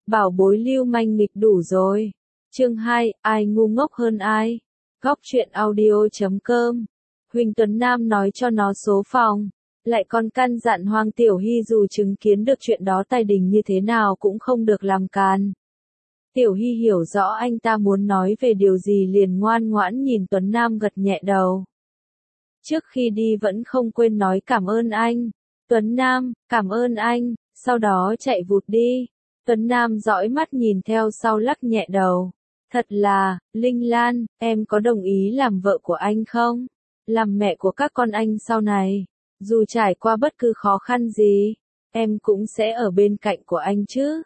Bảo bối lưu manh nghịch đủ rồi. Chương 2, ai ngu ngốc hơn ai? Góc truyện audio.com. Huỳnh Tuấn Nam nói cho nó số phòng. Lại còn căn dặn Hoàng Tiểu Hy dù chứng kiến được chuyện đó tài đình như thế nào cũng không được làm càn. Tiểu Hy hiểu rõ anh ta muốn nói về điều gì liền ngoan ngoãn nhìn Tuấn Nam gật nhẹ đầu. Trước khi đi vẫn không quên nói cảm ơn anh. Tuấn Nam, cảm ơn anh, sau đó chạy vụt đi. Tuấn Nam dõi mắt nhìn theo sau lắc nhẹ đầu. Thật là, Linh Lan, em có đồng ý làm vợ của anh không? Làm mẹ của các con anh sau này. Dù trải qua bất cứ khó khăn gì, em cũng sẽ ở bên cạnh của anh chứ.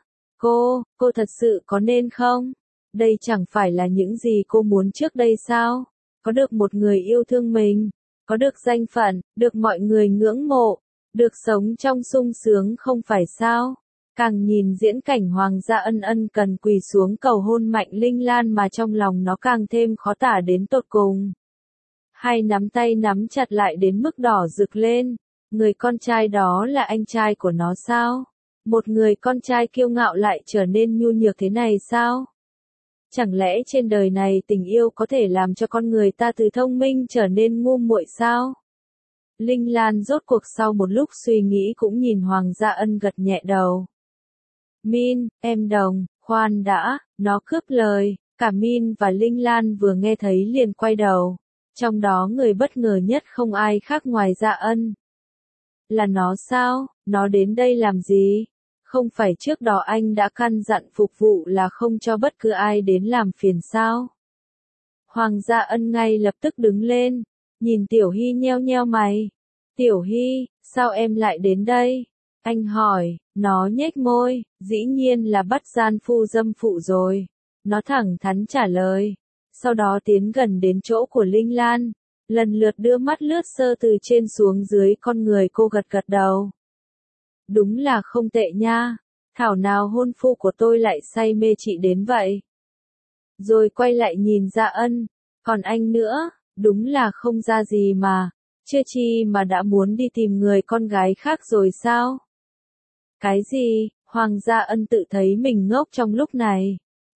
Cô thật sự có nên không? Đây chẳng phải là những gì cô muốn trước đây sao? Có được một người yêu thương mình, có được danh phận, được mọi người ngưỡng mộ, được sống trong sung sướng không phải sao? Càng nhìn diễn cảnh Hoàng gia ân ân cần quỳ xuống cầu hôn Mạnh Linh Lan mà trong lòng nó càng thêm khó tả đến tột cùng. Hai nắm tay nắm chặt lại đến mức đỏ rực lên. Người con trai đó là anh trai của nó sao? Một người con trai kiêu ngạo lại trở nên nhu nhược thế này sao? Chẳng lẽ trên đời này tình yêu có thể làm cho con người ta từ thông minh trở nên ngu muội sao? Linh Lan rốt cuộc sau một lúc suy nghĩ cũng nhìn Hoàng gia ân gật nhẹ đầu. Min, em đồng, khoan đã, nó cướp lời. Cả Min và Linh Lan vừa nghe thấy liền quay đầu. Trong đó người bất ngờ nhất không ai khác ngoài Dạ Ân. Là nó sao? Nó đến đây làm gì? Không phải trước đó anh đã căn dặn phục vụ là không cho bất cứ ai đến làm phiền sao? Hoàng Dạ Ân ngay lập tức đứng lên, nhìn Tiểu Hy nheo nheo mày. Tiểu Hy, sao em lại đến đây? Anh hỏi, nó nhếch môi, dĩ nhiên là bắt gian phu dâm phụ rồi. Nó thẳng thắn trả lời. Sau đó tiến gần đến chỗ của Linh Lan, lần lượt đưa mắt lướt sơ từ trên xuống dưới con người cô gật gật đầu. Đúng là không tệ nha, thảo nào hôn phu của tôi lại say mê chị đến vậy. Rồi quay lại nhìn Dạ Ân, còn anh nữa, đúng là không ra gì mà, chưa chi mà đã muốn đi tìm người con gái khác rồi sao? Cái gì? Hoàng Gia Ân tự thấy mình ngốc trong lúc này.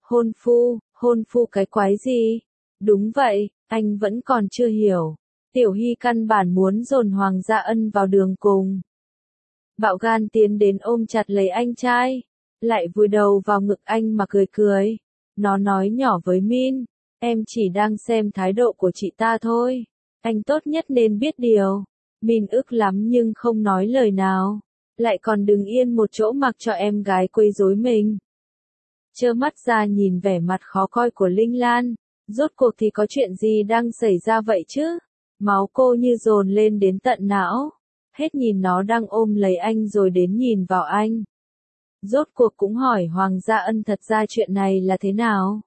Hôn phu cái quái gì? Đúng vậy, anh vẫn còn chưa hiểu. Tiểu Hy căn bản muốn dồn Hoàng Gia Ân vào đường cùng. Bạo gan tiến đến ôm chặt lấy anh trai, lại vùi đầu vào ngực anh mà cười cười. Nó nói nhỏ với Min, em chỉ đang xem thái độ của chị ta thôi. Anh tốt nhất nên biết điều. Min ức lắm nhưng không nói lời nào. Lại còn đứng yên một chỗ mặc cho em gái quấy rối mình. Trơ mắt ra nhìn vẻ mặt khó coi của Linh Lan, rốt cuộc thì có chuyện gì đang xảy ra vậy chứ? Máu cô như dồn lên đến tận não, hết nhìn nó đang ôm lấy anh rồi đến nhìn vào anh. Rốt cuộc cũng hỏi Hoàng Gia Ân thật ra chuyện này là thế nào?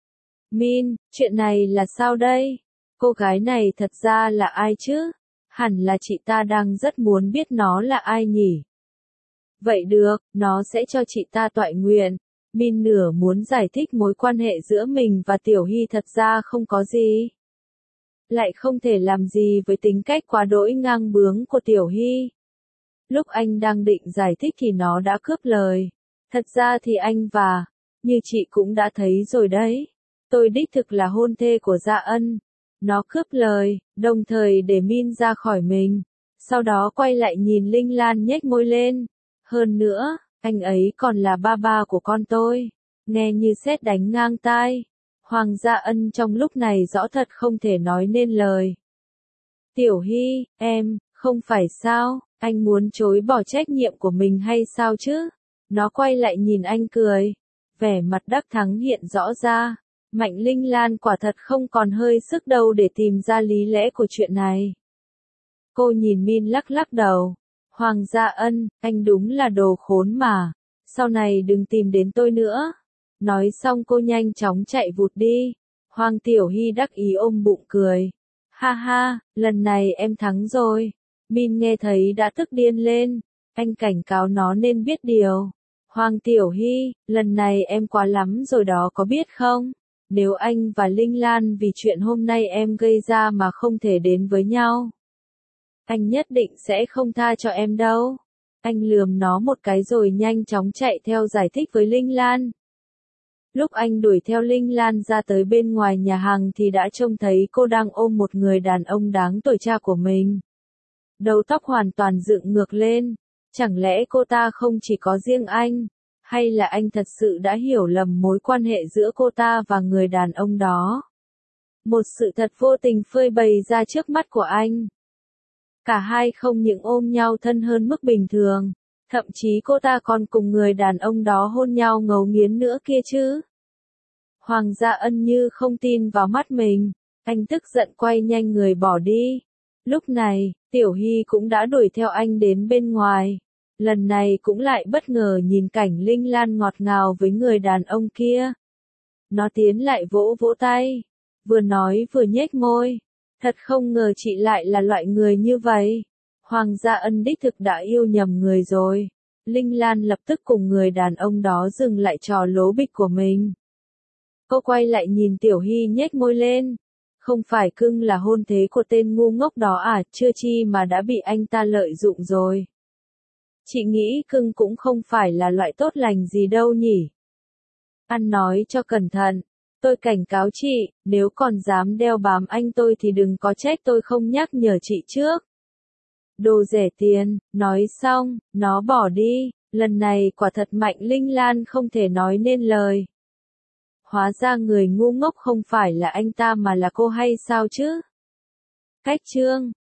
Min, chuyện này là sao đây? Cô gái này thật ra là ai chứ? Hẳn là chị ta đang rất muốn biết nó là ai nhỉ? Vậy được, nó sẽ cho chị ta toại nguyện. Min nửa muốn giải thích mối quan hệ giữa mình và Tiểu Hy thật ra không có gì. Lại không thể làm gì với tính cách quá đỗi ngang bướng của Tiểu Hy. Lúc anh đang định giải thích thì nó đã cướp lời. Thật ra thì anh và, như chị cũng đã thấy rồi đấy. Tôi đích thực là hôn thê của Dạ Ân. Nó cướp lời, đồng thời để Min ra khỏi mình. Sau đó quay lại nhìn Linh Lan nhếch môi lên. Hơn nữa, anh ấy còn là ba của con tôi. Nghe như sét đánh ngang tai. Hoàng Gia Ân trong lúc này rõ thật không thể nói nên lời. Tiểu Hy, em, không phải sao, anh muốn chối bỏ trách nhiệm của mình hay sao chứ? Nó quay lại nhìn anh cười. Vẻ mặt đắc thắng hiện rõ ra. Mạnh Linh Lan quả thật không còn hơi sức đâu để tìm ra lý lẽ của chuyện này. Cô nhìn Min lắc lắc đầu. Hoàng Gia Ân, anh đúng là đồ khốn mà. Sau này đừng tìm đến tôi nữa. Nói xong cô nhanh chóng chạy vụt đi. Hoàng Tiểu Hy đắc ý ôm bụng cười. Ha ha, lần này em thắng rồi. Min nghe thấy đã tức điên lên. Anh cảnh cáo nó nên biết điều. Hoàng Tiểu Hy, lần này em quá lắm rồi đó có biết không? Nếu anh và Linh Lan vì chuyện hôm nay em gây ra mà không thể đến với nhau, anh nhất định sẽ không tha cho em đâu. Anh lườm nó một cái rồi nhanh chóng chạy theo giải thích với Linh Lan. Lúc anh đuổi theo Linh Lan ra tới bên ngoài nhà hàng thì đã trông thấy cô đang ôm một người đàn ông đáng tuổi cha của mình. Đầu tóc hoàn toàn dựng ngược lên. Chẳng lẽ cô ta không chỉ có riêng anh? Hay là anh thật sự đã hiểu lầm mối quan hệ giữa cô ta và người đàn ông đó? Một sự thật vô tình phơi bày ra trước mắt của anh. Cả hai không những ôm nhau thân hơn mức bình thường, thậm chí cô ta còn cùng người đàn ông đó hôn nhau ngấu nghiến nữa kia chứ. Hoàng Gia Ân như không tin vào mắt mình, anh tức giận quay nhanh người bỏ đi. Lúc này, Tiểu Hy cũng đã đuổi theo anh đến bên ngoài. Lần này cũng lại bất ngờ nhìn cảnh Linh Lan ngọt ngào với người đàn ông kia. Nó tiến lại vỗ vỗ tay, vừa nói vừa nhếch môi. Thật không ngờ chị lại là loại người như vậy. Hoàng Gia Ân đích thực đã yêu nhầm người rồi. Linh Lan lập tức cùng người đàn ông đó dừng lại trò lố bịch của mình. Cô quay lại nhìn Tiểu Hy nhếch môi lên. Không phải cưng là hôn thế của tên ngu ngốc đó à, chưa chi mà đã bị anh ta lợi dụng rồi. Chị nghĩ cưng cũng không phải là loại tốt lành gì đâu nhỉ. Ăn nói cho cẩn thận. Tôi cảnh cáo chị, nếu còn dám đeo bám anh tôi thì đừng có trách tôi không nhắc nhở chị trước. Đồ rẻ tiền, nói xong, nó bỏ đi, lần này quả thật mạnh Linh Lan không thể nói nên lời. Hóa ra người ngu ngốc không phải là anh ta mà là cô hay sao chứ? Cách chương